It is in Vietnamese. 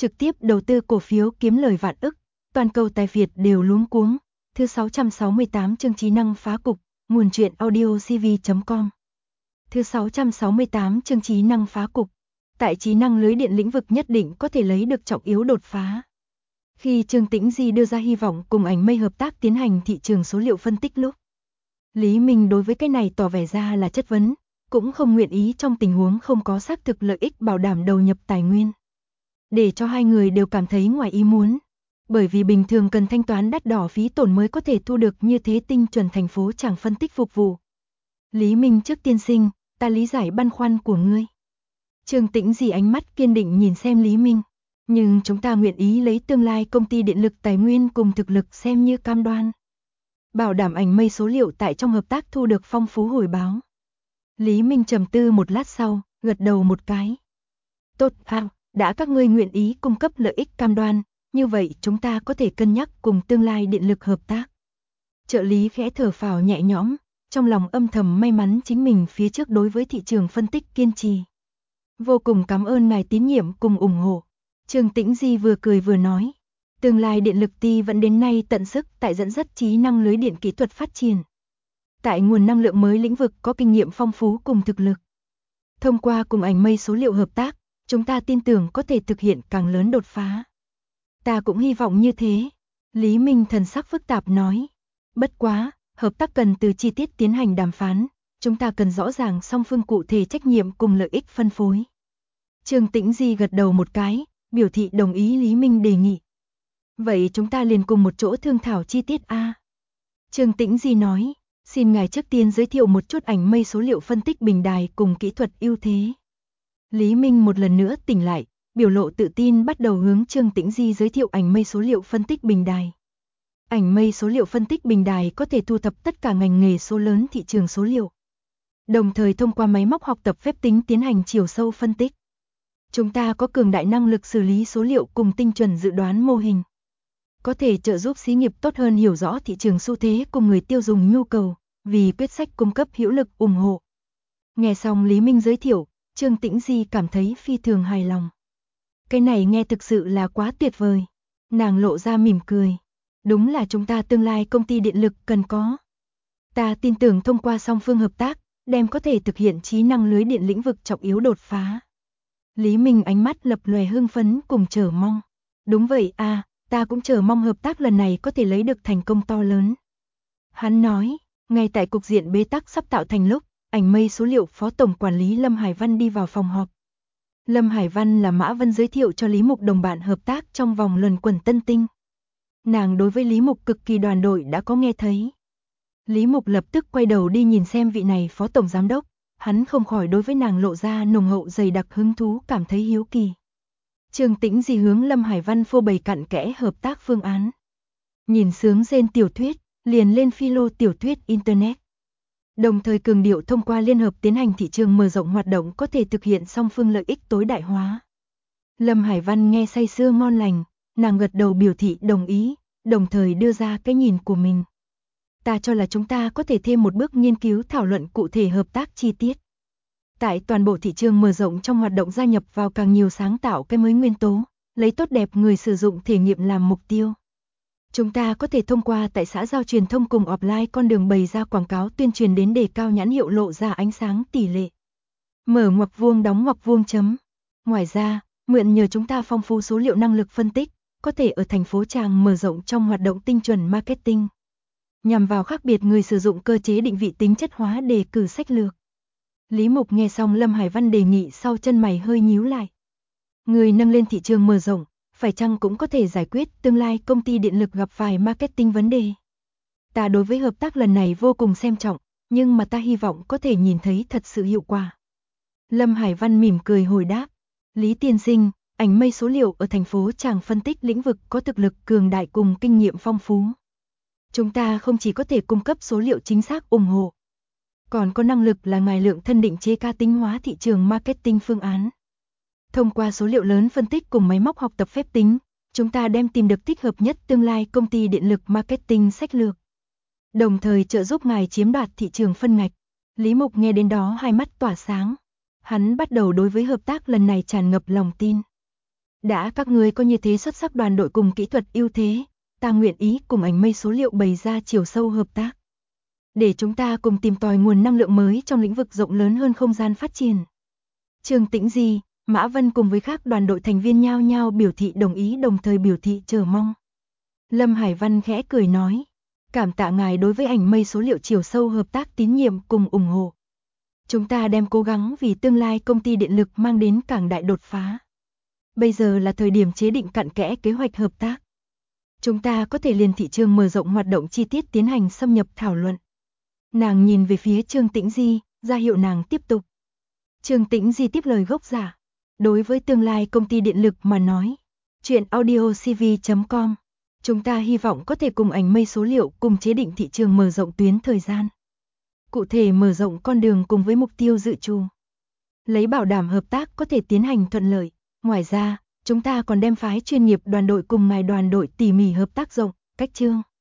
trực tiếp đầu tư cổ phiếu kiếm lời vạn ức, toàn cầu tài Việt đều luống cuống. Thứ 668 chương trí năng phá cục, nguồn truyện audiocv.com. Thứ 668 chương trí năng phá cục. Tại trí năng lưới điện lĩnh vực nhất định có thể lấy được trọng yếu đột phá. Khi Trương Tĩnh Di đưa ra hy vọng cùng ảnh mây hợp tác tiến hành thị trường số liệu phân tích lúc, Lý Minh đối với cái này tỏ vẻ ra là chất vấn, cũng không nguyện ý trong tình huống không có xác thực lợi ích bảo đảm đầu nhập tài nguyên. Để cho hai người đều cảm thấy ngoài ý muốn, bởi vì bình thường cần thanh toán đắt đỏ phí tổn mới có thể thu được như thế tinh chuẩn thành phố chẳng phân tích phục vụ. Lý Minh trước tiên sinh, ta lý giải băn khoăn của ngươi. Trương Tĩnh Di ánh mắt kiên định nhìn xem Lý Minh, nhưng chúng ta nguyện ý lấy tương lai công ty điện lực tài nguyên cùng thực lực xem như cam đoan. Bảo đảm ảnh mây số liệu tại trong hợp tác thu được phong phú hồi báo. Lý Minh trầm tư một lát sau, gật đầu một cái. Tốt, đã các ngươi nguyện ý cung cấp lợi ích cam đoan, như vậy chúng ta có thể cân nhắc cùng tương lai điện lực hợp tác. Trợ lý khẽ thở phào nhẹ nhõm, trong lòng âm thầm may mắn chính mình phía trước đối với thị trường phân tích kiên trì. Vô cùng cảm ơn ngài tín nhiệm cùng ủng hộ. Trương Tĩnh Di vừa cười vừa nói. Tương lai điện lực ty vẫn đến nay tận sức tại dẫn dắt trí năng lưới điện kỹ thuật phát triển. Tại nguồn năng lượng mới lĩnh vực có kinh nghiệm phong phú cùng thực lực. Thông qua cùng ảnh mây số liệu hợp tác, chúng ta tin tưởng có thể thực hiện càng lớn đột phá. Ta cũng hy vọng như thế. Lý Minh thần sắc phức tạp nói. Bất quá, hợp tác cần từ chi tiết tiến hành đàm phán, chúng ta cần rõ ràng song phương cụ thể trách nhiệm cùng lợi ích phân phối. Trương Tĩnh Di gật đầu một cái, biểu thị đồng ý Lý Minh đề nghị. Vậy chúng ta liền cùng một chỗ thương thảo chi tiết a. Trương Tĩnh Di nói, xin ngài trước tiên giới thiệu một chút ảnh mây số liệu phân tích bình đài cùng kỹ thuật ưu thế. Lý Minh một lần nữa tỉnh lại, biểu lộ tự tin bắt đầu hướng Trương Tĩnh Di giới thiệu ảnh mây số liệu phân tích bình đài. Ảnh mây số liệu phân tích bình đài có thể thu thập tất cả ngành nghề số lớn thị trường số liệu. Đồng thời thông qua máy móc học tập phép tính tiến hành chiều sâu phân tích. Chúng ta có cường đại năng lực xử lý số liệu cùng tinh chuẩn dự đoán mô hình. Có thể trợ giúp xí nghiệp tốt hơn hiểu rõ thị trường xu thế cùng người tiêu dùng nhu cầu, vì quyết sách cung cấp hữu lực ủng hộ. Nghe xong Lý Minh giới thiệu, Trương Tĩnh Di cảm thấy phi thường hài lòng. Cái này nghe thực sự là quá tuyệt vời. Nàng lộ ra mỉm cười. Đúng là chúng ta tương lai công ty điện lực cần có. Ta tin tưởng thông qua song phương hợp tác, đem có thể thực hiện trí năng lưới điện lĩnh vực trọng yếu đột phá. Lý Minh ánh mắt lập lòe hưng phấn cùng chờ mong. Đúng vậy ta cũng chờ mong hợp tác lần này có thể lấy được thành công to lớn. Hắn nói, ngay tại cục diện bế tắc sắp tạo thành lúc, ảnh mây số liệu phó tổng quản lý Lâm Hải Văn đi vào phòng họp. Lâm Hải Văn là Mã Vân giới thiệu cho Lý Mục đồng bạn hợp tác trong vòng luẩn quẩn Tân Tinh. Nàng đối với Lý Mục cực kỳ đoàn đội đã có nghe thấy. Lý Mục lập tức quay đầu đi nhìn xem vị này phó tổng giám đốc, hắn không khỏi đối với nàng lộ ra nồng hậu dày đặc hứng thú cảm thấy hiếu kỳ. Trương Tĩnh Di hướng Lâm Hải Văn phô bày cặn kẽ hợp tác phương án. Nhìn sướng rên tiểu thuyết, liền lên philo tiểu thuyết Internet. Đồng thời cường điệu thông qua liên hợp tiến hành thị trường mở rộng hoạt động có thể thực hiện song phương lợi ích tối đại hóa. Lâm Hải Văn nghe say sưa ngon lành, nàng gật đầu biểu thị đồng ý, đồng thời đưa ra cái nhìn của mình. Ta cho là chúng ta có thể thêm một bước nghiên cứu thảo luận cụ thể hợp tác chi tiết. Tại toàn bộ thị trường mở rộng trong hoạt động gia nhập vào càng nhiều sáng tạo cái mới nguyên tố, lấy tốt đẹp người sử dụng thể nghiệm làm mục tiêu. Chúng ta có thể thông qua tại xã giao truyền thông cùng offline con đường bày ra quảng cáo tuyên truyền đến đề cao nhãn hiệu lộ ra ánh sáng tỷ lệ. Mở ngoặc vuông đóng ngoặc vuông chấm. Ngoài ra, mượn nhờ chúng ta phong phú số liệu năng lực phân tích, có thể ở thành phố Tràng mở rộng trong hoạt động tinh chuẩn marketing. Nhằm vào khác biệt người sử dụng cơ chế định vị tính chất hóa đề cử sách lược. Lý Mục nghe xong Lâm Hải Văn đề nghị sau chân mày hơi nhíu lại. Người nâng lên thị trường mở rộng, phải chăng cũng có thể giải quyết tương lai công ty điện lực gặp phải marketing vấn đề. Ta đối với hợp tác lần này vô cùng xem trọng, nhưng mà ta hy vọng có thể nhìn thấy thật sự hiệu quả. Lâm Hải Văn mỉm cười hồi đáp. Lý tiên sinh, ảnh mây số liệu ở thành phố Tràng phân tích lĩnh vực có thực lực cường đại cùng kinh nghiệm phong phú. Chúng ta không chỉ có thể cung cấp số liệu chính xác ủng hộ, còn có năng lực là ngài lượng thân định chế cá tính hóa thị trường marketing phương án. Thông qua số liệu lớn phân tích cùng máy móc học tập phép tính, chúng ta đem tìm được thích hợp nhất tương lai công ty điện lực marketing sách lược. Đồng thời trợ giúp ngài chiếm đoạt thị trường phân ngạch. Lý Mục nghe đến đó hai mắt tỏa sáng. Hắn bắt đầu đối với hợp tác lần này tràn ngập lòng tin. Đã các ngươi có như thế xuất sắc đoàn đội cùng kỹ thuật ưu thế, ta nguyện ý cùng ảnh mây số liệu bày ra chiều sâu hợp tác. Để chúng ta cùng tìm tòi nguồn năng lượng mới trong lĩnh vực rộng lớn hơn không gian phát triển. Trương Tĩnh Di, Mã Vân cùng với các đoàn đội thành viên nhao nhao biểu thị đồng ý, đồng thời biểu thị chờ mong. Lâm Hải Văn khẽ cười nói, cảm tạ ngài đối với ảnh mây số liệu chiều sâu hợp tác tín nhiệm cùng ủng hộ. Chúng ta đem cố gắng vì tương lai công ty điện lực mang đến càng đại đột phá. Bây giờ là thời điểm chế định cặn kẽ kế hoạch hợp tác. Chúng ta có thể liền thị trường mở rộng hoạt động chi tiết tiến hành xâm nhập thảo luận. Nàng nhìn về phía Trương Tĩnh Di, ra hiệu nàng tiếp tục. Trương Tĩnh Di tiếp lời gốc giả. Đối với tương lai công ty điện lực mà nói, chuyện audiocv.com, chúng ta hy vọng có thể cùng ảnh mây số liệu cùng chế định thị trường mở rộng tuyến thời gian. Cụ thể mở rộng con đường cùng với mục tiêu dự trù. Lấy bảo đảm hợp tác có thể tiến hành thuận lợi. Ngoài ra, chúng ta còn đem phái chuyên nghiệp đoàn đội cùng ngài đoàn đội tỉ mỉ hợp tác rộng, cách chương.